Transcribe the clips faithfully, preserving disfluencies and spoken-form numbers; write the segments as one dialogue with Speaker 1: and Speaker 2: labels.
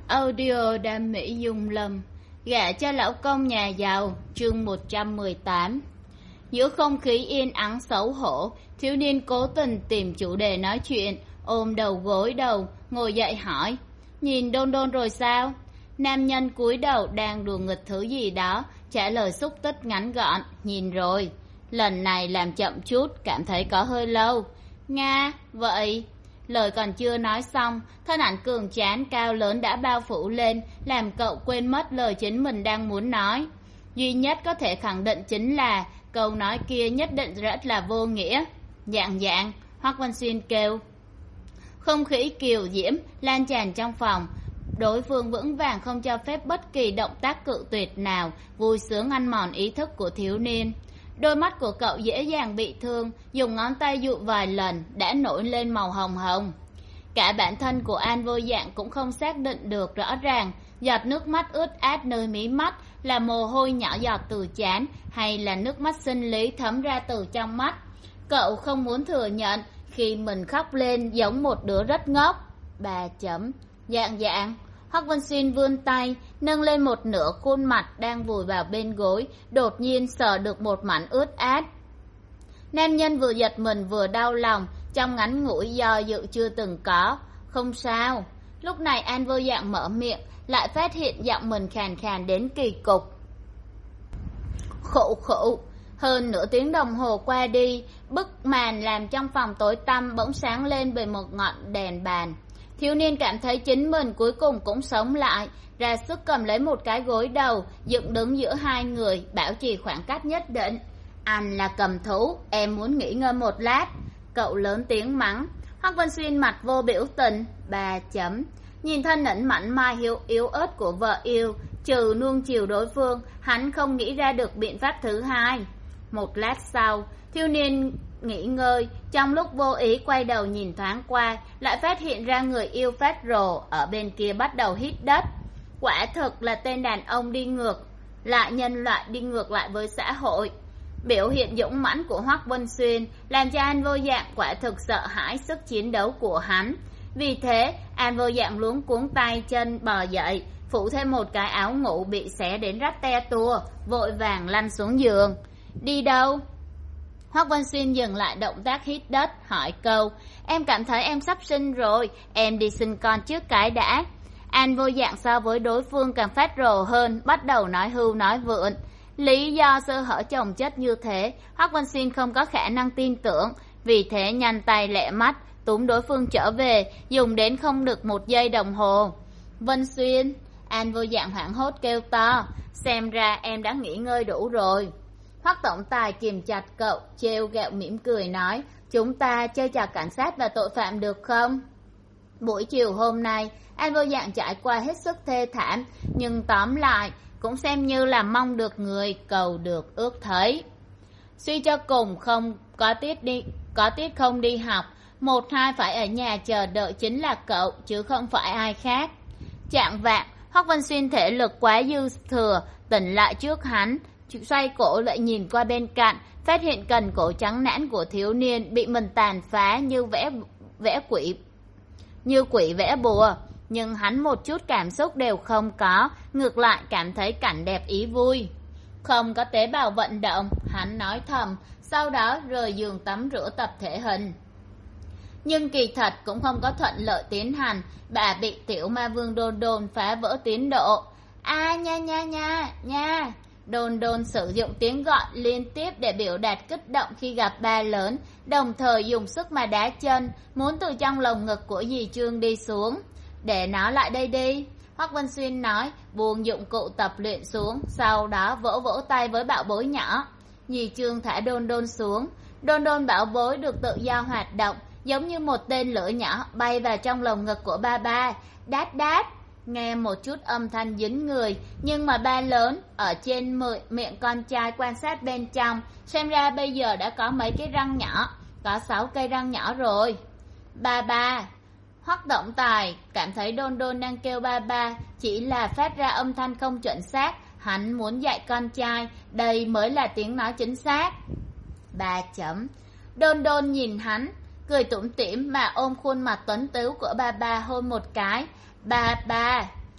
Speaker 1: Audio đam mỹ dung lâm, gả cho lão công nhà giàu, chương một trăm mười tám. Giữa không khí yên ắng xấu hổ, thiếu niên cố tình tìm chủ đề nói chuyện, ôm đầu gối đầu, ngồi dậy hỏi, nhìn Đôn Đôn rồi sao? Nam nhân cúi đầu đang đùa nghịch thứ gì đó, trả lời xúc tích ngắn gọn, nhìn rồi. Lần này làm chậm chút, cảm thấy có hơi lâu. Nga, vậy... Lời còn chưa nói xong, thân ảnh cường tráng cao lớn đã bao phủ lên, làm cậu quên mất lời chính mình đang muốn nói. Duy nhất có thể khẳng định chính là câu nói kia nhất định rất là vô nghĩa. Dạng dạng, Hoắc Văn Xuyên kêu. Không khí kiều diễm lan tràn trong phòng. Đối phương vững vàng không cho phép bất kỳ động tác cự tuyệt nào, vui sướng ăn mòn ý thức của thiếu niên. Đôi mắt của cậu dễ dàng bị thương, dùng ngón tay dụ vài lần đã nổi lên màu hồng hồng. Cả bản thân của An Vô Dạng cũng không xác định được rõ ràng giọt nước mắt ướt át nơi mí mắt là mồ hôi nhỏ giọt từ trán hay là nước mắt sinh lý thấm ra từ trong mắt. Cậu không muốn thừa nhận khi mình khóc lên giống một đứa rất ngốc. Bà chấm. Dạng dạng. Hoắc Văn Xuyên vươn tay, nâng lên một nửa khuôn mặt đang vùi vào bên gối, đột nhiên sờ được một mảnh ướt át. Nam nhân vừa giật mình vừa đau lòng, trong ngắn ngủi do dự chưa từng có. Không sao. Lúc này An Vô Dạng mở miệng, lại phát hiện giọng mình khàn khàn đến kỳ cục. Khụ khụ. Hơn nửa tiếng đồng hồ qua đi, bức màn làm trong phòng tối tăm bỗng sáng lên bởi một ngọn đèn bàn. Thiếu niên cảm thấy chính mình cuối cùng cũng sống lại, ra sức cầm lấy một cái gối đầu, dựng đứng giữa hai người, bảo trì khoảng cách nhất định. Anh là cầm thú, em muốn nghỉ ngơi một lát. Cậu lớn tiếng mắng. Hoắc Văn Xuyên mặt vô biểu tình. Bà chấm. Nhìn thân ảnh mảnh mai hiếu yếu ớt của vợ yêu, trừ nuông chiều đối phương, hắn không nghĩ ra được biện pháp thứ hai. Một lát sau, thiếu niên nghỉ ngơi, trong lúc vô ý quay đầu nhìn thoáng qua, lại phát hiện ra người yêu phát rồ ở bên kia bắt đầu hít đất. Quả thực là tên đàn ông đi ngược lại nhân loại, đi ngược lại với xã hội. Biểu hiện dũng mãnh của Hoắc Văn Xuyên làm cho An Vô Dạng quả thực sợ hãi sức chiến đấu của hắn. Vì thế An Vô Dạng luống cuống tay chân bò dậy, phủ thêm một cái áo ngủ bị xé đến rách te tua, vội vàng lăn xuống giường. Đi đâu? Hoắc Văn Xuyên dừng lại động tác hít đất, hỏi câu. Em cảm thấy em sắp sinh rồi, em đi sinh con trước cái đã. An Vô Dạng so với đối phương càng phát rồ hơn, bắt đầu nói hưu nói vượn. Lý do sơ hở chồng chất như thế, Hoắc Văn Xuyên không có khả năng tin tưởng, vì thế nhanh tay lẹ mắt, túm đối phương trở về, dùng đến không được một giây đồng hồ. Văn Xuyên, An Vô Dạng hoảng hốt kêu to, xem ra em đã nghỉ ngơi đủ rồi. Hoắc tổng tài kìm chặt cậu, trêu ghẹo mỉm cười nói, chúng ta chơi trò cảnh sát và tội phạm được không? Buổi chiều hôm nay, An Vô Dạng trải qua hết sức thê thảm, nhưng tóm lại cũng xem như là mong được người, cầu được ước thấy. Suy cho cùng không có tiết đi, có tiết không đi học, một hai phải ở nhà chờ đợi chính là cậu chứ không phải ai khác. Chạng vạng, Hoắc Văn Xuyên thể lực quá dư thừa, tỉnh lại trước hắn, xoay cổ lại nhìn qua bên cạnh, phát hiện cần cổ trắng nõn của thiếu niên bị mình tàn phá như vẽ vẽ quỷ, như quỷ vẽ bùa, nhưng hắn một chút cảm xúc đều không có, ngược lại cảm thấy cảnh đẹp ý vui. Không có tế bào vận động, hắn nói thầm, sau đó rời giường tắm rửa tập thể hình. Nhưng kỳ thật cũng không có thuận lợi tiến hành, bà bị tiểu ma vương Đôn Đôn phá vỡ tiến độ. A nha nha nha nha. Đôn Đôn sử dụng tiếng gọi liên tiếp để biểu đạt kích động khi gặp ba lớn, đồng thời dùng sức mà đá chân, muốn từ trong lồng ngực của dì Trương đi xuống. Để nó lại đây đi, Hoắc Văn Xuyên nói, buông dụng cụ tập luyện xuống, sau đó vỗ vỗ tay với bảo bối nhỏ. Dì Trương thả Đôn Đôn xuống, Đôn Đôn bảo bối được tự do hoạt động, giống như một tên lửa nhỏ bay vào trong lồng ngực của ba ba, đát đát. Nghe một chút âm thanh dính người, nhưng mà ba lớn ở trên miệng con trai quan sát bên trong, xem ra bây giờ đã có mấy cái răng nhỏ, có sáu cây răng nhỏ rồi. Ba ba. Hoắc tổng tài cảm thấy Đôn Đôn đang kêu ba ba, chỉ là phát ra âm thanh không chuẩn xác, hắn muốn dạy con trai, đây mới là tiếng nói chính xác. Ba chấm. Đôn Đôn nhìn hắn, cười tủm tỉm mà ôm khuôn mặt tuấn tứu của ba ba hôn một cái. Ba ba.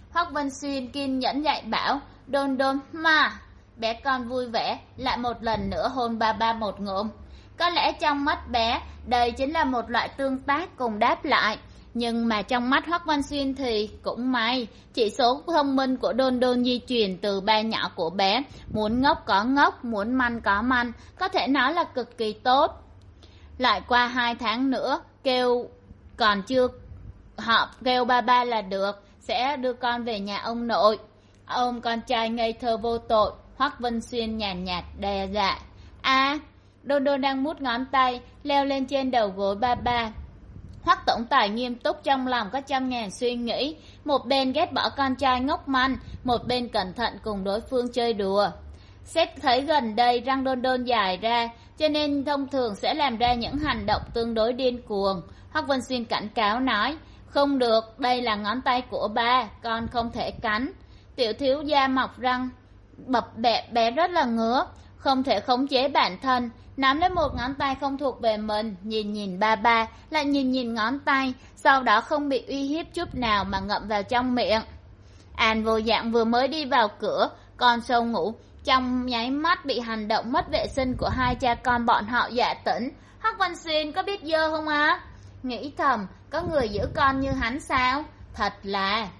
Speaker 1: Hoắc Vân Xuyên kiên nhẫn dạy bảo, Đôn Đôn mà. Bé con vui vẻ lại một lần nữa hôn ba ba một ngụm. Có lẽ trong mắt bé đây chính là một loại tương tác cùng đáp lại, nhưng mà trong mắt Hoắc Văn Xuyên thì cũng may, chỉ số thông minh của Đôn Đôn di truyền từ ba nhỏ của bé, muốn ngốc có ngốc, muốn manh có manh, có thể nói là cực kỳ tốt. Lại qua hai tháng nữa, kêu còn chưa họ kêu ba ba là được, sẽ đưa con về nhà ông nội. Ông con trai ngây thơ vô tội, Hoắc Vân Xuyên nhàn nhạt đe dọa. À, Đôn Đôn đang mút ngón tay leo lên trên đầu gối ba ba. Hoắc tổng tài nghiêm túc, trong lòng có trăm ngàn suy nghĩ, một bên ghét bỏ con trai ngốc manh, một bên cẩn thận cùng đối phương chơi đùa. Xét thấy gần đây răng Đôn Đôn dài ra, cho nên thông thường sẽ làm ra những hành động tương đối điên cuồng. Hoắc Vân Xuyên cảnh cáo nói, không được, đây là ngón tay của ba, con không thể cắn. Tiểu thiếu gia mọc răng bập bẹ bé rất là ngứa, không thể khống chế bản thân, nắm lấy một ngón tay không thuộc về mình, nhìn nhìn ba ba, lại nhìn nhìn ngón tay, sau đó không bị uy hiếp chút nào mà ngậm vào trong miệng. An Vô Dạng vừa mới đi vào cửa, con sâu ngủ, trong nháy mắt bị hành động mất vệ sinh của hai cha con bọn họ dọa tỉnh. Hoắc Văn Xuyên có biết dơ không á? Nghĩ thầm, có người giữ con như hắn sao? Thật là...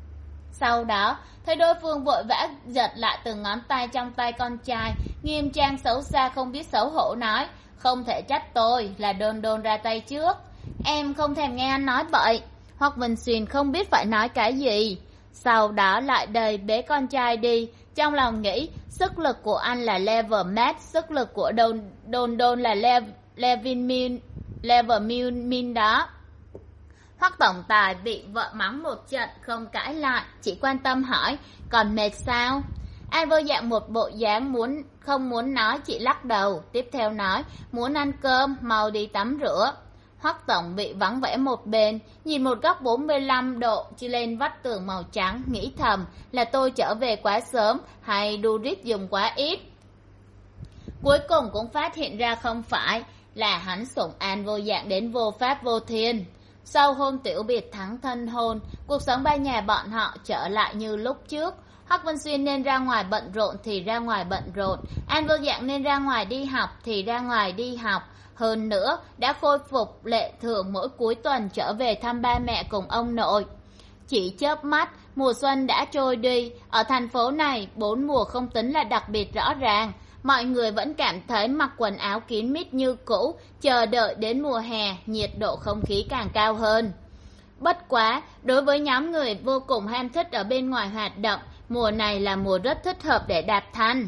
Speaker 1: Sau đó, thấy đối phương vội vã giật lại từng ngón tay trong tay con trai, nghiêm trang xấu xa không biết xấu hổ nói, không thể trách tôi, là Đôn Đôn ra tay trước. Em không thèm nghe anh nói vậy. Hoắc Vân Xuyên không biết phải nói cái gì. Sau đó lại đầy bế con trai đi, trong lòng nghĩ, sức lực của anh là level max, sức lực của Đôn Đôn, đôn là level, level min, level min, min đó. Hoắc tổng tài bị vợ mắng một trận không cãi lại, chỉ quan tâm hỏi, còn mệt sao? An Vô Dạng một bộ dáng muốn không muốn nói, chỉ lắc đầu, tiếp theo nói, muốn ăn cơm, mau đi tắm rửa. Hoắc tổng bị vắng vẻ một bên, nhìn một góc bốn mươi lăm độ chỉ lên vách tường màu trắng, nghĩ thầm là tôi trở về quá sớm hay Durit dùng quá ít. Cuối cùng cũng phát hiện ra không phải, là hắn sủng An Vô Dạng đến vô pháp vô thiên. Sau hôm tiểu biệt thắng thân hôn, cuộc sống ba nhà bọn họ trở lại như lúc trước. Hoắc Vân Xuyên nên ra ngoài bận rộn thì ra ngoài bận rộn, An Vô Dạng nên ra ngoài đi học thì ra ngoài đi học. Hơn nữa, đã khôi phục lệ thường mỗi cuối tuần trở về thăm ba mẹ cùng ông nội. Chỉ chớp mắt, mùa xuân đã trôi đi. Ở thành phố này, bốn mùa không tính là đặc biệt rõ ràng. Mọi người vẫn cảm thấy mặc quần áo kín mít như cũ, chờ đợi đến mùa hè, nhiệt độ không khí càng cao hơn. Bất quá, đối với nhóm người vô cùng ham thích ở bên ngoài hoạt động, mùa này là mùa rất thích hợp để đạp thanh.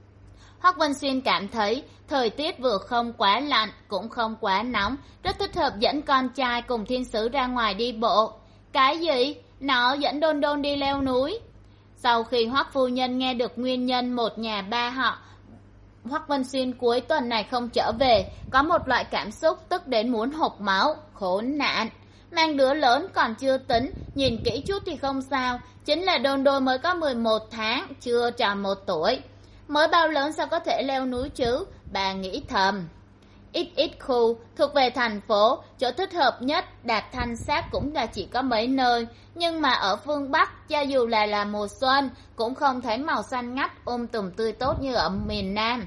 Speaker 1: Hoắc Vân Xuyên cảm thấy thời tiết vừa không quá lạnh cũng không quá nóng, rất thích hợp dẫn con trai cùng thiên sứ ra ngoài đi bộ. Cái gì? Nó dẫn Đôn Đôn đi leo núi. Sau khi Hoắc phu nhân nghe được nguyên nhân một nhà ba họ Hoắc Vân Xuyên cuối tuần này không trở về, có một loại cảm xúc tức đến muốn hộc máu, khốn nạn. Mang đứa lớn còn chưa tính, nhìn kỹ chút thì không sao, chính là Đôn Đôn mới có mười một tháng, chưa tròn một tuổi. Mới bao lớn sao có thể leo núi chứ, bà nghĩ thầm. Ít ít khu, thuộc về thành phố, chỗ thích hợp nhất đạp thanh sát cũng là chỉ có mấy nơi. Nhưng mà ở phương Bắc, cho dù là là mùa xuân, cũng không thấy màu xanh ngắt, um tùm tươi tốt như ở miền Nam.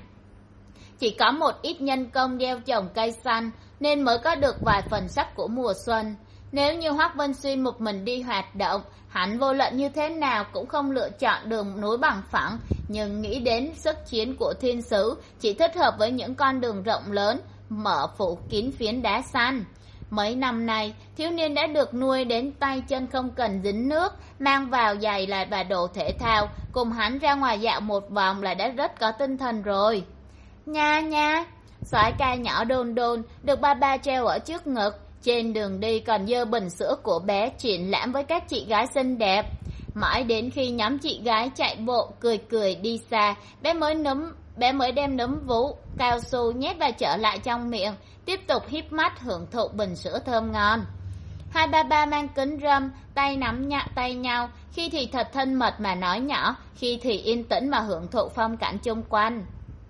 Speaker 1: Chỉ có một ít nhân công gieo trồng cây xanh, nên mới có được vài phần sắc của mùa xuân. Nếu như Hoắc Vân Xuyên một mình đi hoạt động, hắn vô luận như thế nào cũng không lựa chọn đường núi bằng phẳng, nhưng nghĩ đến sức chiến của thiên sứ chỉ thích hợp với những con đường rộng lớn, mở phủ kín phiến đá xanh. Mấy năm nay, thiếu niên đã được nuôi đến tay chân không cần dính nước, mang vào giày là và đồ thể thao, cùng hắn ra ngoài dạo một vòng là đã rất có tinh thần rồi. Nha nha, soái ca nhỏ Đôn Đôn được ba ba treo ở trước ngực, trên đường đi còn dơ bình sữa của bé triển lãm với các chị gái xinh đẹp. Mãi đến khi nhóm chị gái chạy bộ cười cười đi xa, bé mới núm bé mới đem núm vú cao su nhét vào trở lại trong miệng, tiếp tục híp mắt hưởng thụ bình sữa thơm ngon. Hai ba ba mang kính râm, tay nắm nhạ tay nhau, khi thì thật thân mật mà nói nhỏ, khi thì yên tĩnh mà hưởng thụ phong cảnh chung quanh.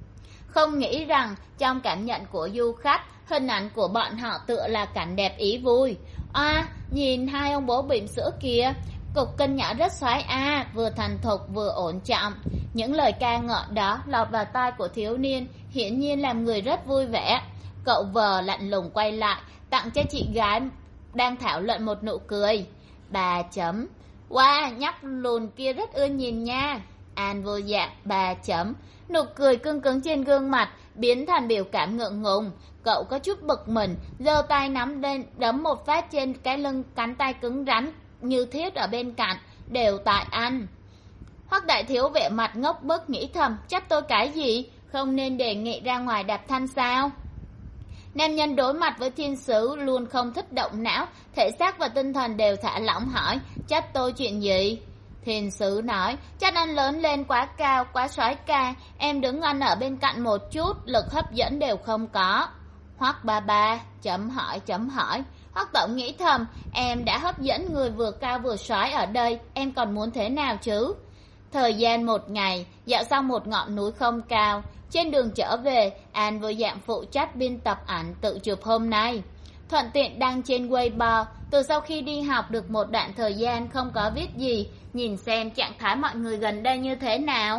Speaker 1: Không nghĩ rằng trong cảm nhận của du khách, hình ảnh của bọn họ tựa là cảnh đẹp ý vui. À, nhìn hai ông bố bỉm sữa kìa, cục cưng nhỏ rất xoái a, vừa thành thục vừa ổn trọng. Những lời ca ngợi đó lọt vào tai của thiếu niên, hiển nhiên làm người rất vui vẻ. Cậu vờ lạnh lùng quay lại, tặng cho chị gái đang thảo luận một nụ cười. Bà chấm. Wow, nhóc lùn kia rất ưa nhìn nha. An vô dạng. Bà chấm. Nụ cười cưng cứng trên gương mặt biến thành biểu cảm ngượng ngùng. Cậu có chút bực mình, giơ tay nắm lên đấm một phát trên cái lưng cánh tay cứng rắn như thiết ở bên cạnh. Đều tại anh. Hoắc đại thiếu vẻ mặt ngốc bức nghĩ thầm, trách tôi cái gì, không nên đề nghị ra ngoài đạp thanh sao? Nam nhân đối mặt với thiên sứ luôn không thích động não, thể xác và tinh thần đều thả lỏng hỏi, trách tôi chuyện gì? Thiên sứ nói, trách anh lớn lên quá cao, quá soái ca, em đứng anh ở bên cạnh một chút, lực hấp dẫn đều không có. Hoắc ba ba, chấm hỏi chấm hỏi. Hoắc tổng nghĩ thầm, em đã hấp dẫn người vừa cao vừa soái ở đây, em còn muốn thế nào chứ? Thời gian một ngày, dạo xong một ngọn núi không cao. Trên đường trở về, An vô dạng phụ trách biên tập ảnh tự chụp hôm nay. Thuận tiện đăng trên Weibo, từ sau khi đi học được một đoạn thời gian không có viết gì, nhìn xem trạng thái mọi người gần đây như thế nào.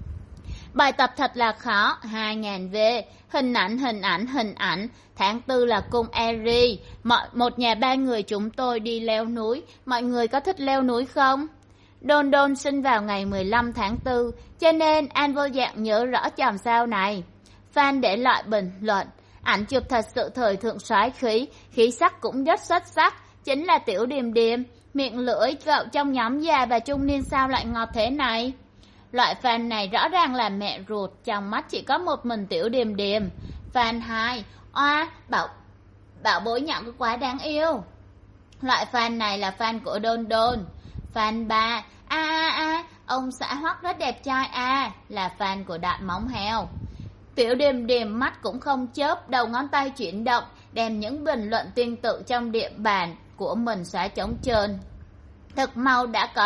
Speaker 1: Bài tập thật là khó, hai nghìn V, hình ảnh hình ảnh hình ảnh, tháng tư là cung Eri, mọi một nhà ba người chúng tôi đi leo núi, mọi người có thích leo núi không? Đôn Đôn sinh vào ngày mười lăm tháng tư, cho nên An vô dạng nhớ rõ chòm sao này. Fan để lại bình luận, ảnh chụp thật sự thời thượng soái khí, khí sắc cũng rất xuất sắc, chính là Tiểu Điềm Điềm, miệng lưỡi cậu trong nhóm già và trung niên sao lại ngọt thế này. Loại fan này rõ ràng là mẹ ruột, trong mắt chỉ có một mình Tiểu Điềm Điềm. Fan hai, oa, bảo, bảo bối nhỏ quá đáng yêu. Loại fan này là fan của Đôn Đôn. Fan ba, a a a, ông xã Hoắc rất đẹp trai a, là fan của Đại Móng Heo. Tiểu Điềm Điềm mắt cũng không chớp, đầu ngón tay chuyển động, đem những bình luận tương tự trong địa bàn của mình xóa trống trơn. Thực mau đã có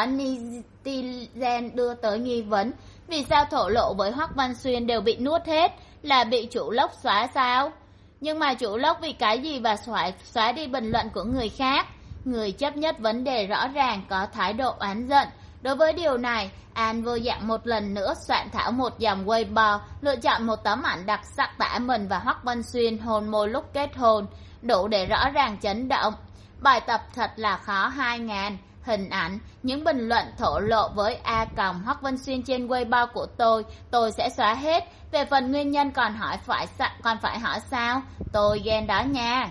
Speaker 1: netizen đưa tới nghi vấn, vì sao thổ lộ với Hoắc Văn Xuyên đều bị nuốt hết, là bị chủ lốc xóa sao? Nhưng mà chủ lốc vì cái gì và xóa, xóa đi bình luận của người khác? Người chấp nhất vấn đề rõ ràng có thái độ oán giận. Đối với điều này, An vô dạng một lần nữa soạn thảo một dòng Weibo, lựa chọn một tấm ảnh đặc sắc tả mình và Hoắc Văn Xuyên hôn môi lúc kết hôn, đủ để rõ ràng chấn động. Bài tập thật là khó hai ngàn. Hình ảnh, những bình luận thổ lộ với A còng Hoắc Văn Xuyên trên Weibo của tôi, tôi sẽ xóa hết. Về phần nguyên nhân còn hỏi phải còn phải hỏi sao? Tôi ghen đó nha.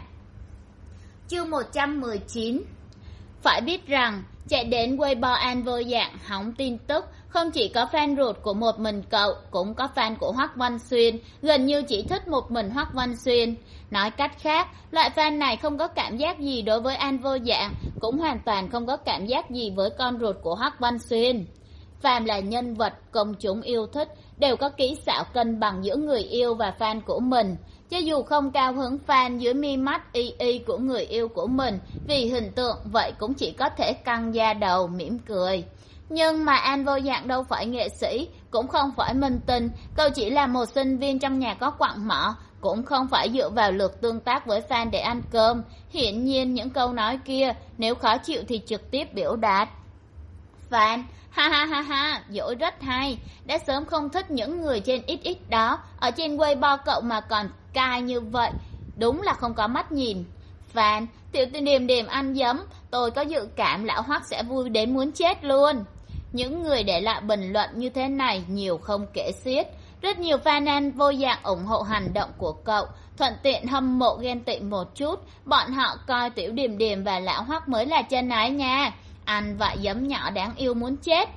Speaker 1: Chương một trăm mười chín. Phải biết rằng, chạy đến Weibo An vô dạng hóng tin tức, không chỉ có fan ruột của một mình cậu, cũng có fan của Hoắc Văn Xuyên, gần như chỉ thích một mình Hoắc Văn Xuyên. Nói cách khác, loại fan này không có cảm giác gì đối với An vô dạng, cũng hoàn toàn không có cảm giác gì với con ruột của Hoắc Văn Xuyên. Phàm là nhân vật công chúng yêu thích, đều có kỹ xảo cân bằng giữa người yêu và fan của mình. Cho dù không cao hứng fan dưới mi mắt y y của người yêu của mình, vì hình tượng vậy cũng chỉ có thể căng da đầu mỉm cười. Nhưng mà An vô dạng đâu phải nghệ sĩ, cũng không phải minh tinh, cậu chỉ là một sinh viên trong nhà có quặng mỏ, cũng không phải dựa vào lượt tương tác với fan để ăn cơm. Hiển nhiên những câu nói kia, nếu khó chịu thì trực tiếp biểu đạt. Fan, ha ha ha ha, dỗi rất hay, đã sớm không thích những người trên ích ích đó, ở trên Weibo cậu mà còn cai như vậy, đúng là không có mắt nhìn. Fan, Tiểu Điềm Điềm ăn dấm, tôi có dự cảm lão Hoắc sẽ vui đến muốn chết luôn. Những người để lại bình luận như thế này nhiều không kể xiết. Rất nhiều fan An vô dạng ủng hộ hành động của cậu, thuận tiện hâm mộ ghen tị một chút, bọn họ coi Tiểu Điềm Điềm và lão Hoắc mới là chân ái nha. Ăn vạ giấm nhỏ đáng yêu muốn chết.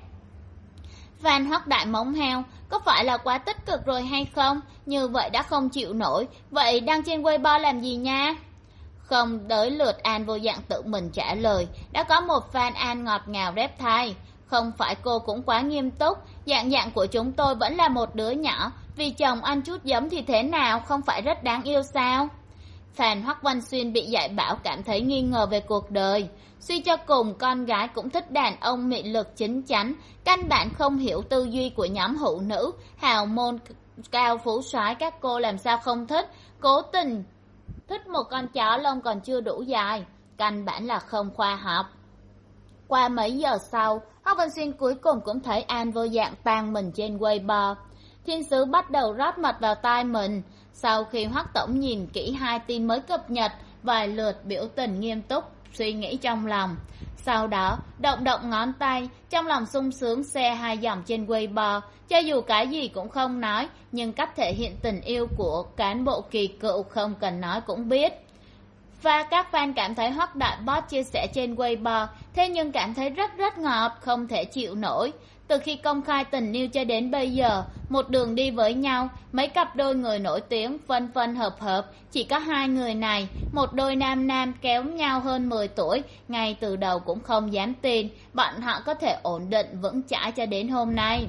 Speaker 1: Fan Hoắc Đại Móng Heo, có phải là quá tích cực rồi hay không? Như vậy đã không chịu nổi, vậy đăng trên Weibo làm gì nha? Không đới lượt An vô dạng tự mình trả lời, đã có một fan An ngọt ngào rep thay. Không phải cô cũng quá nghiêm túc, dạng dạng của chúng tôi vẫn là một đứa nhỏ, vì chồng ăn chút giấm thì thế nào, không phải rất đáng yêu sao? Fan Hoắc Văn Xuyên bị dạy bảo cảm thấy nghi ngờ về cuộc đời. Suy cho cùng, con gái cũng thích đàn ông mị lực chín chắn, căn bản không hiểu tư duy của nhóm hữu nữ, hào môn cao phú soái các cô làm sao không thích, cố tình thích một con chó lông còn chưa đủ dài, căn bản là không khoa học. Qua mấy giờ sau, Hoắc Văn Xuyên cuối cùng cũng thấy An Vô Dạng tan mình trên Weibo. Thiên sứ bắt đầu rót mật vào tai mình. Sau khi Hoắc tổng nhìn kỹ hai tin mới cập nhật, vài lượt biểu tình nghiêm túc, suy nghĩ trong lòng. Sau đó, động động ngón tay, trong lòng sung sướng xe hai dòng trên Weibo. Cho dù cái gì cũng không nói, nhưng cách thể hiện tình yêu của cán bộ kỳ cựu không cần nói cũng biết. Và các fan cảm thấy Hoắc Đại Boss chia sẻ trên Weibo, thế nhưng cảm thấy rất rất ngọt, không thể chịu nổi. Từ khi công khai tình yêu cho đến bây giờ, một đường đi với nhau, mấy cặp đôi người nổi tiếng phân phân hợp hợp, chỉ có hai người này, một đôi nam nam kéo nhau hơn mười tuổi, ngay từ đầu cũng không dám tin, bọn họ có thể ổn định vững chãi cho đến hôm nay.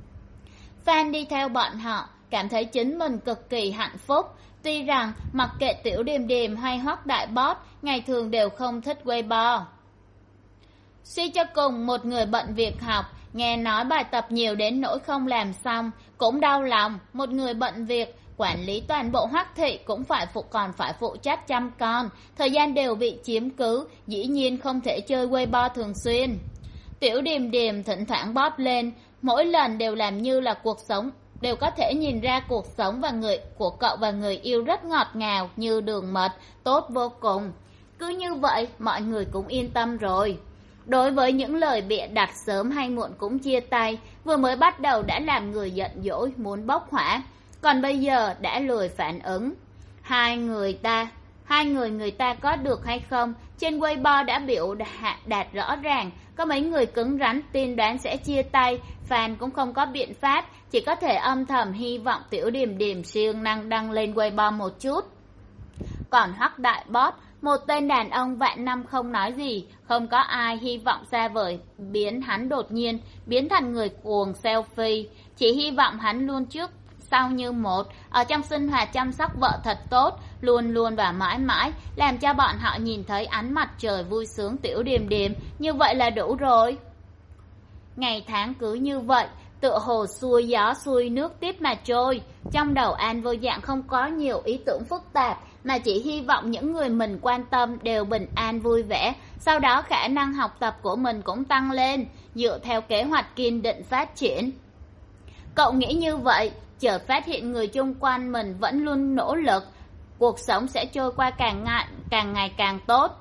Speaker 1: Fan đi theo bọn họ, cảm thấy chính mình cực kỳ hạnh phúc. Tuy rằng mặc kệ Tiểu Điềm Điềm hay Hoắc Đại Boss, ngày thường đều không thích Weibo. Suy cho cùng, một người bận việc học, nghe nói bài tập nhiều đến nỗi không làm xong, cũng đau lòng. Một người bận việc, quản lý toàn bộ Hoắc thị cũng phải phụ còn phải phụ trách chăm con, thời gian đều bị chiếm cứ, dĩ nhiên không thể chơi Weibo thường xuyên. Tiểu Điềm Điềm thỉnh thoảng bóp lên, mỗi lần đều làm như là cuộc sống, đều có thể nhìn ra cuộc sống và người của cậu và người yêu rất ngọt ngào như đường mật, tốt vô cùng. Cứ như vậy, mọi người cũng yên tâm rồi. Đối với những lời bịa đặt sớm hay muộn cũng chia tay, vừa mới bắt đầu đã làm người giận dỗi muốn bốc hỏa, còn bây giờ đã lười phản ứng. Hai người ta, hai người người ta có được hay không, trên Weibo đã biểu đạt rõ ràng, có mấy người cứng rắn tin đoán sẽ chia tay, fan cũng không có biện pháp, chỉ có thể âm thầm hy vọng Tiểu Điềm Điềm siêng năng đăng lên Weibo một chút. Còn Hoắc Đại Boss, một tên đàn ông vạn năm không nói gì, không có ai hy vọng xa vời biến hắn đột nhiên biến thành người cuồng selfie, chỉ hy vọng hắn luôn trước sau như một, ở trong sinh hoạt chăm sóc vợ thật tốt, luôn luôn và mãi mãi, làm cho bọn họ nhìn thấy ánh mặt trời vui sướng Tiểu Điềm Điềm, như vậy là đủ rồi. Ngày tháng cứ như vậy, tựa hồ xuôi gió xuôi nước tiếp mà trôi. Trong đầu An Vô Dạng không có nhiều ý tưởng phức tạp, mà chỉ hy vọng những người mình quan tâm đều bình an vui vẻ, sau đó khả năng học tập của mình cũng tăng lên, dựa theo kế hoạch kiên định phát triển. Cậu nghĩ như vậy, chợt phát hiện người chung quanh mình vẫn luôn nỗ lực, cuộc sống sẽ trôi qua càng ngày càng, ngày càng tốt.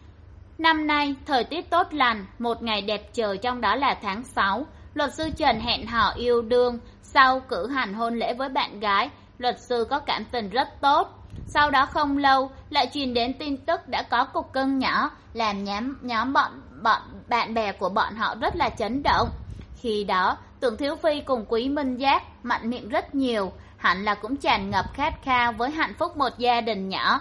Speaker 1: Năm nay, thời tiết tốt lành, một ngày đẹp trời trong đó là tháng sáu. Luật sư Trần hẹn hò yêu đương, sau cử hành hôn lễ với bạn gái, luật sư có cảm tình rất tốt. Sau đó không lâu, lại truyền đến tin tức đã có cục cưng nhỏ, làm nhóm, nhóm bọn, bọn bạn bè của bọn họ rất là chấn động. Khi đó, Tưởng Thiếu Phi cùng Quý Minh Giác mạnh miệng rất nhiều, hẳn là cũng tràn ngập khát khao với hạnh phúc một gia đình nhỏ.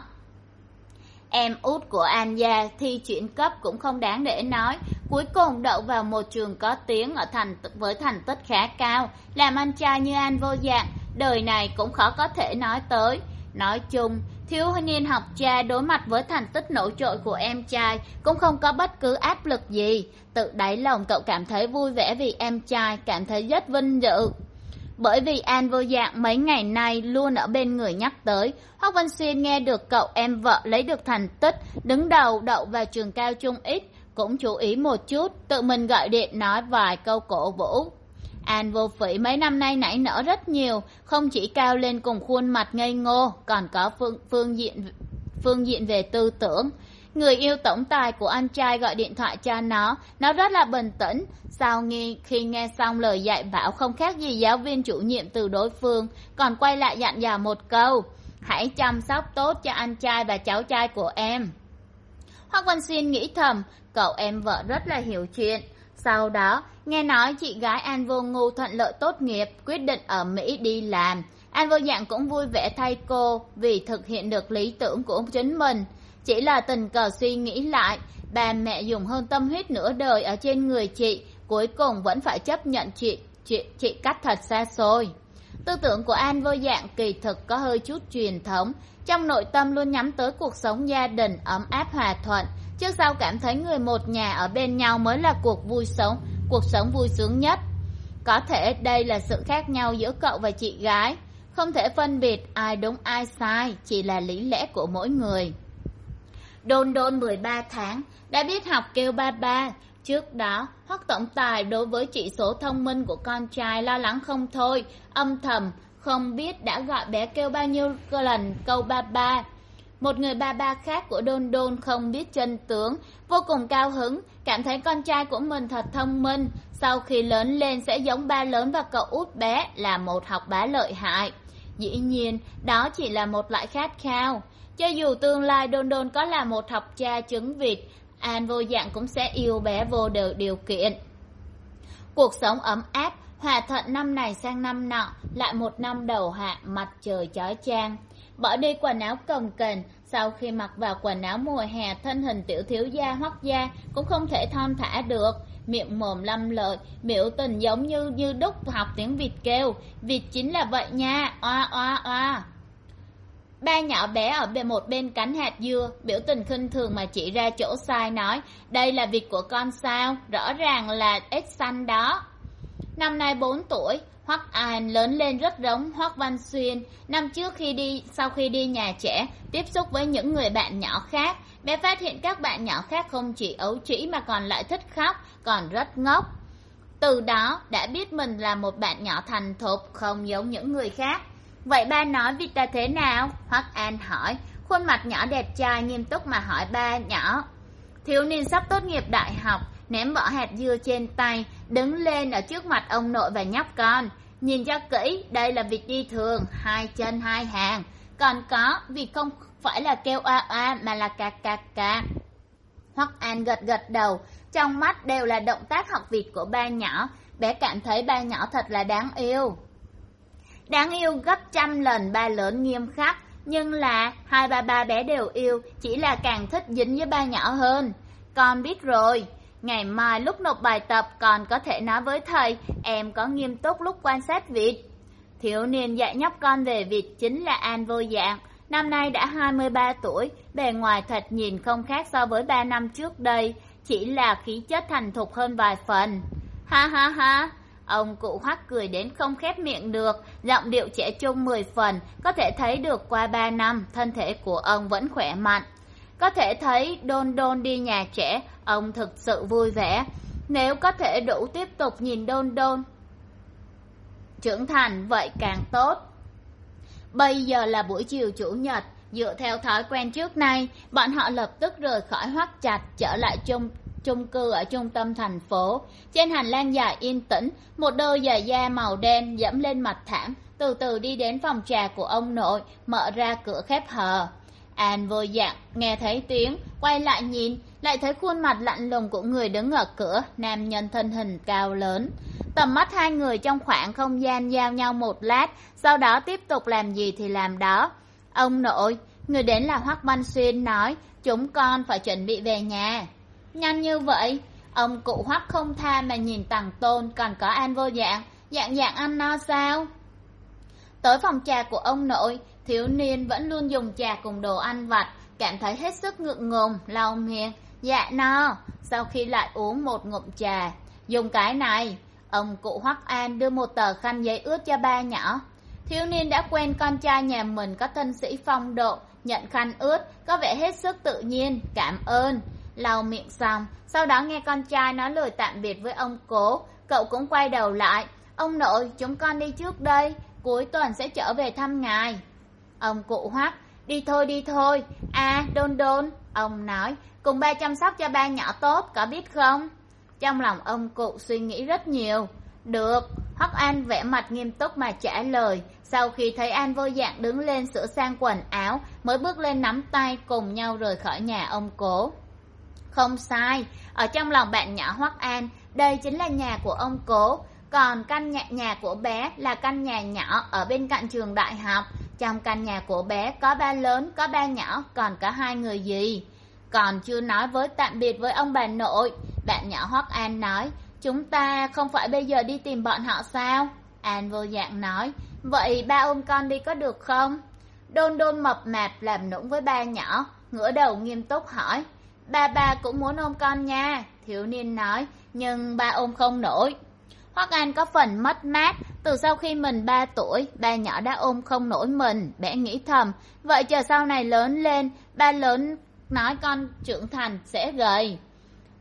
Speaker 1: Em út của An gia thi chuyển cấp cũng không đáng để nói, cuối cùng đậu vào một trường có tiếng ở thành với thành tích khá cao, làm anh trai như An Vô Dạng, đời này cũng khó có thể nói tới. Nói chung, thiếu niên học cha đối mặt với thành tích nổi trội của em trai cũng không có bất cứ áp lực gì, tự đáy lòng cậu cảm thấy vui vẻ vì em trai, cảm thấy rất vinh dự. Bởi vì An Vô Dạng mấy ngày nay luôn ở bên người nhắc tới, Hoắc Văn Xuyên nghe được cậu em vợ lấy được thành tích, đứng đầu đậu vào trường cao trung X, cũng chú ý một chút, tự mình gọi điện nói vài câu cổ vũ. An Vô Phỉ mấy năm nay nảy nở rất nhiều, không chỉ cao lên cùng khuôn mặt ngây ngô, còn có phương, phương, diện, phương diện về tư tưởng. Người yêu tổng tài của anh trai gọi điện thoại cho nó, nó rất là bình tĩnh. Sau nghi, khi nghe xong lời dạy bảo không khác gì giáo viên chủ nhiệm từ đối phương, còn quay lại dặn dò một câu: hãy chăm sóc tốt cho anh trai và cháu trai của em. Hoắc Văn Xuyên nghĩ thầm, cậu em vợ rất là hiểu chuyện. Sau đó, nghe nói chị gái An Vô Ngu thuận lợi tốt nghiệp, quyết định ở Mỹ đi làm. An Vô Dạng cũng vui vẻ thay cô vì thực hiện được lý tưởng của chính mình. Chỉ là tình cờ suy nghĩ lại, bà mẹ dùng hơn tâm huyết nửa đời ở trên người chị, cuối cùng vẫn phải chấp nhận chị, chị, chị cách thật xa xôi. Tư tưởng của An Vô Dạng kỳ thực có hơi chút truyền thống, trong nội tâm luôn nhắm tới cuộc sống gia đình ấm áp hòa thuận, trước sau cảm thấy người một nhà ở bên nhau mới là cuộc vui sống, cuộc sống vui sướng nhất. Có thể đây là sự khác nhau giữa cậu và chị gái, không thể phân biệt ai đúng ai sai, chỉ là lý lẽ của mỗi người. Đôn Đôn mười ba tháng, đã biết học kêu ba ba, Trước đó, Hoắc tổng tài đối với chỉ số thông minh của con trai lo lắng không thôi, âm thầm không biết đã gọi bé kêu bao nhiêu lần câu ba ba. Một người ba ba khác của Đôn Đôn không biết chân tướng, vô cùng cao hứng, cảm thấy con trai của mình thật thông minh, sau khi lớn lên sẽ giống ba lớn và cậu út bé là một học bá lợi hại. Dĩ nhiên, đó chỉ là một loại khát khao. Cho dù tương lai Đôn Đôn có là một học cha trứng vịt, An Vô Dạng cũng sẽ yêu bé vô điều, điều kiện. Cuộc sống ấm áp, hòa thuận năm này sang năm nọ, lại một năm đầu hạ mặt trời chói chang. Bỏ đi quần áo cồng kềnh, sau khi mặc vào quần áo mùa hè, thân hình tiểu thiếu gia Hoắc gia cũng không thể thon thả được, miệng mồm lăm lợi, biểu tình giống như như đúc học tiếng vịt kêu, vịt chính là vậy nha, oa oa oa. Ba nhỏ bé ở bên một bên cánh hạt dưa, biểu tình khinh thường mà chỉ ra chỗ sai nói, đây là vịt của con sao, rõ ràng là ếch xanh đó. Năm nay bốn tuổi, Hoắc An lớn lên rất giống Hoắc Văn Xuyên. Năm trước khi đi, sau khi đi nhà trẻ, tiếp xúc với những người bạn nhỏ khác, bé phát hiện các bạn nhỏ khác không chỉ ấu trĩ mà còn lại thích khóc, còn rất ngốc. Từ đó đã biết mình là một bạn nhỏ thành thục, không giống những người khác. Vậy ba nói vịt là thế nào? Hoắc An hỏi, khuôn mặt nhỏ đẹp trai nghiêm túc mà hỏi ba nhỏ. Thiếu niên sắp tốt nghiệp đại học, ném bỏ hạt dưa trên tay, đứng lên ở trước mặt ông nội và nhóc con. Nhìn cho kỹ, đây là vịt đi thường, hai chân hai hàng. Còn có, vịt không phải là kêu oa oa mà là cạc cạc cạc. Hoắc An gật gật đầu, trong mắt đều là động tác học vịt của ba nhỏ. Bé cảm thấy ba nhỏ thật là đáng yêu. Đáng yêu gấp trăm lần ba lớn nghiêm khắc, nhưng là hai ba ba bé đều yêu, chỉ là càng thích dính với ba nhỏ hơn. Con biết rồi, ngày mai lúc nộp bài tập còn có thể nói với thầy, em có nghiêm túc lúc quan sát vịt. Thiếu niên dạy nhóc con về vịt chính là An Vô Dạng, năm nay đã hai mươi ba tuổi, bề ngoài thật nhìn không khác so với ba năm trước đây, chỉ là khí chất thành thục hơn vài phần. Ha ha ha, ông cụ Hoắc cười đến không khép miệng được, giọng điệu trẻ trung mười phần, có thể thấy được qua ba năm, thân thể của ông vẫn khỏe mạnh. Có thể thấy Đôn Đôn đi nhà trẻ, ông thực sự vui vẻ. Nếu có thể đủ tiếp tục nhìn Đôn Đôn trưởng thành vậy càng tốt. Bây giờ là buổi chiều chủ nhật, dựa theo thói quen trước nay, bọn họ lập tức rời khỏi Hoắc Trạch trở lại chung chung cư ở trung tâm thành phố. Trên hành lang dài yên tĩnh, một đôi giày da màu đen dẫm lên mặt thảm, từ từ đi đến phòng trà của ông nội, mở ra cửa khép hờ. An Vô Dạng nghe thấy tiếng, quay lại nhìn, lại thấy khuôn mặt lạnh lùng của người đứng ở cửa, nam nhân thân hình cao lớn. Tầm mắt hai người trong khoảng không gian giao nhau một lát, sau đó tiếp tục làm gì thì làm đó. Ông nội, người đến là Hoắc Văn Xuyên nói, chúng con phải chuẩn bị về nhà. Nhanh như vậy? Ông cụ Hoắc không tha mà nhìn Tằng Tôn, còn có An Vô Dạng, Dạng Dạng ăn no sao? Tới phòng trà của ông nội, thiếu niên vẫn luôn dùng trà cùng đồ ăn vặt, cảm thấy hết sức ngượng ngùng, lau miệng. Dạ no, sau khi lại uống một ngụm trà. Dùng cái này. Ông cụ Hoắc An đưa một tờ khăn giấy ướt cho ba nhỏ. Thiếu niên đã quen con trai nhà mình có thân sĩ phong độ, nhận khăn ướt, có vẻ hết sức tự nhiên, cảm ơn. Lau miệng xong, sau đó nghe con trai nói lời tạm biệt với ông cố, cậu cũng quay đầu lại. Ông nội, chúng con đi trước đây, cuối tuần sẽ trở về thăm ngài. Ông cụ Hoắc, đi thôi đi thôi. À, Đôn Đôn, ông nói, cùng ba chăm sóc cho ba nhỏ tốt, có biết không? Trong lòng ông cụ suy nghĩ rất nhiều. Được, Hoắc An vẻ mặt nghiêm túc mà trả lời. Sau khi thấy An Vô Dạng đứng lên sửa sang quần áo, mới bước lên nắm tay cùng nhau rời khỏi nhà ông cố. Không sai, ở trong lòng bạn nhỏ Hoắc An, đây chính là nhà của ông cố. Còn căn nhà, nhà của bé là căn nhà nhỏ ở bên cạnh trường đại học. Trong căn nhà của bé có ba lớn, có ba nhỏ, còn có hai người gì. Còn chưa nói với tạm biệt với ông bà nội. Bạn nhỏ Hoắc An nói, chúng ta không phải bây giờ đi tìm bọn họ sao? An Vô Dạng nói, vậy ba ôm con đi có được không? Đôn Đôn mập mạp làm nũng với ba nhỏ, ngửa đầu nghiêm túc hỏi. Ba ba cũng muốn ôm con nha, thiếu niên nói, nhưng ba ôm không nổi. Hoắc An có phần mất mát, từ sau khi mình ba tuổi, ba nhỏ đã ôm không nổi mình, bé nghĩ thầm, vậy chờ sau này lớn lên, ba lớn nói con trưởng thành sẽ gầy.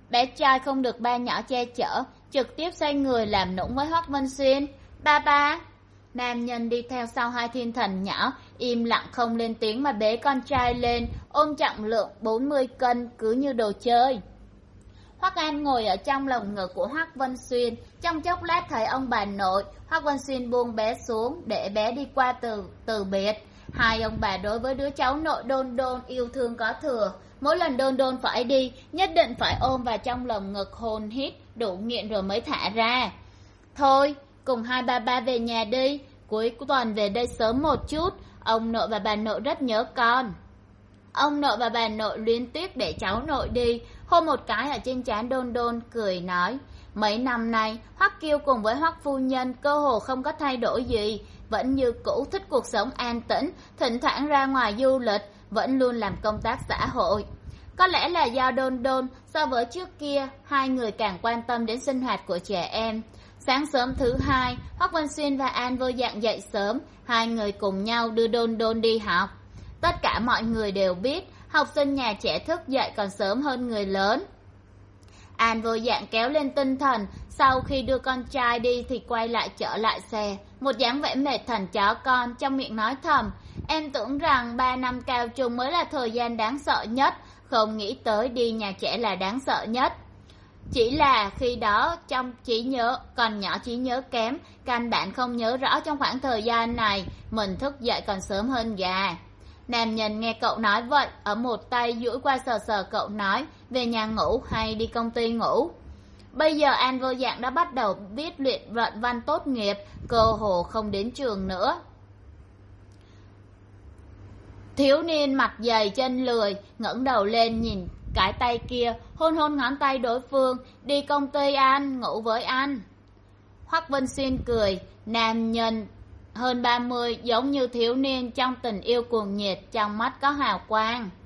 Speaker 1: Bé trai không được ba nhỏ che chở, trực tiếp xoay người làm nũng với Hoắc Vân Xuyên. Ba ba. Nam nhân đi theo sau hai thiên thần nhỏ, im lặng không lên tiếng mà bế con trai lên, ôm trọng lượng bốn mươi cân cứ như đồ chơi. Hoắc An ngồi ở trong lồng ngực của Hoắc Vân Xuyên, trong chốc lát thấy ông bà nội. Hoắc Vân Xuyên buông bé xuống để bé đi qua từ từ biệt. Hai ông bà đối với đứa cháu nội Đôn Đôn yêu thương có thừa, mỗi lần Đôn Đôn phải đi nhất định phải ôm vào trong lồng ngực hôn hít đủ nghiện rồi mới thả ra. Thôi cùng hai ba ba về nhà đi, cuối tuần về đây sớm một chút, ông nội và bà nội rất nhớ con. Ông nội và bà nội luyến tiếc để cháu nội đi, hôn một cái ở trên trán Đôn Đôn, cười nói, mấy năm nay Hoắc Kiêu cùng với Hoắc phu nhân cơ hồ không có thay đổi gì, vẫn như cũ thích cuộc sống an tĩnh, thỉnh thoảng ra ngoài du lịch, vẫn luôn làm công tác xã hội. Có lẽ là do Đôn Đôn so với trước kia, hai người càng quan tâm đến sinh hoạt của trẻ em. Sáng sớm thứ hai, Hoắc Vân Xuyên và An Vô Dạng dậy sớm, hai người cùng nhau đưa Đôn Đôn đi học. Tất cả mọi người đều biết, học sinh nhà trẻ thức dậy còn sớm hơn người lớn. An Vô Dạng kéo lên tinh thần, sau khi đưa con trai đi thì quay lại trở lại xe, một dáng vẻ mệt thần chó con, trong miệng nói thầm, em tưởng rằng ba năm cao trung mới là thời gian đáng sợ nhất, không nghĩ tới đi nhà trẻ là đáng sợ nhất. Chỉ là khi đó trong trí nhớ, còn nhỏ trí nhớ kém, căn bản không nhớ rõ trong khoảng thời gian này mình thức dậy còn sớm hơn gà. Nam nhân nghe cậu nói vậy, ở một tay duỗi qua sờ sờ cậu nói, về nhà ngủ hay đi công ty ngủ. Bây giờ An Vô Dạng đã bắt đầu viết luyện luận văn tốt nghiệp, cơ hồ không đến trường nữa. Thiếu niên mặt dày chân lười, ngẩng đầu lên nhìn cái tay kia, hôn hôn ngón tay đối phương, đi công ty An, ngủ với anh. Hoắc Vân Xuyên cười, nam nhân hơn ba mươi giống như thiếu niên trong tình yêu cuồng nhiệt, trong mắt có hào quang.